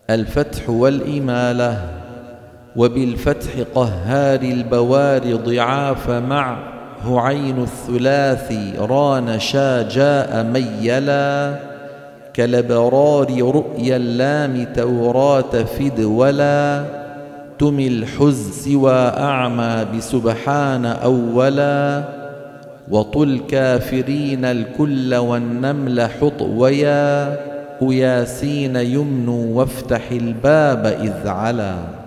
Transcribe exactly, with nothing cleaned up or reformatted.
الفتح والإمالة. وبالفتح قهار البوار ضعاف مع هعين الثلاثي ران شا جاء ميلا كالابرار رؤيا اللام توراة فد ولا تم الحز سوى أعمى بسبحان أولا وطل كافرين الكل والنمل حط ويا ياسين يمن وافتح الباب إذ علا.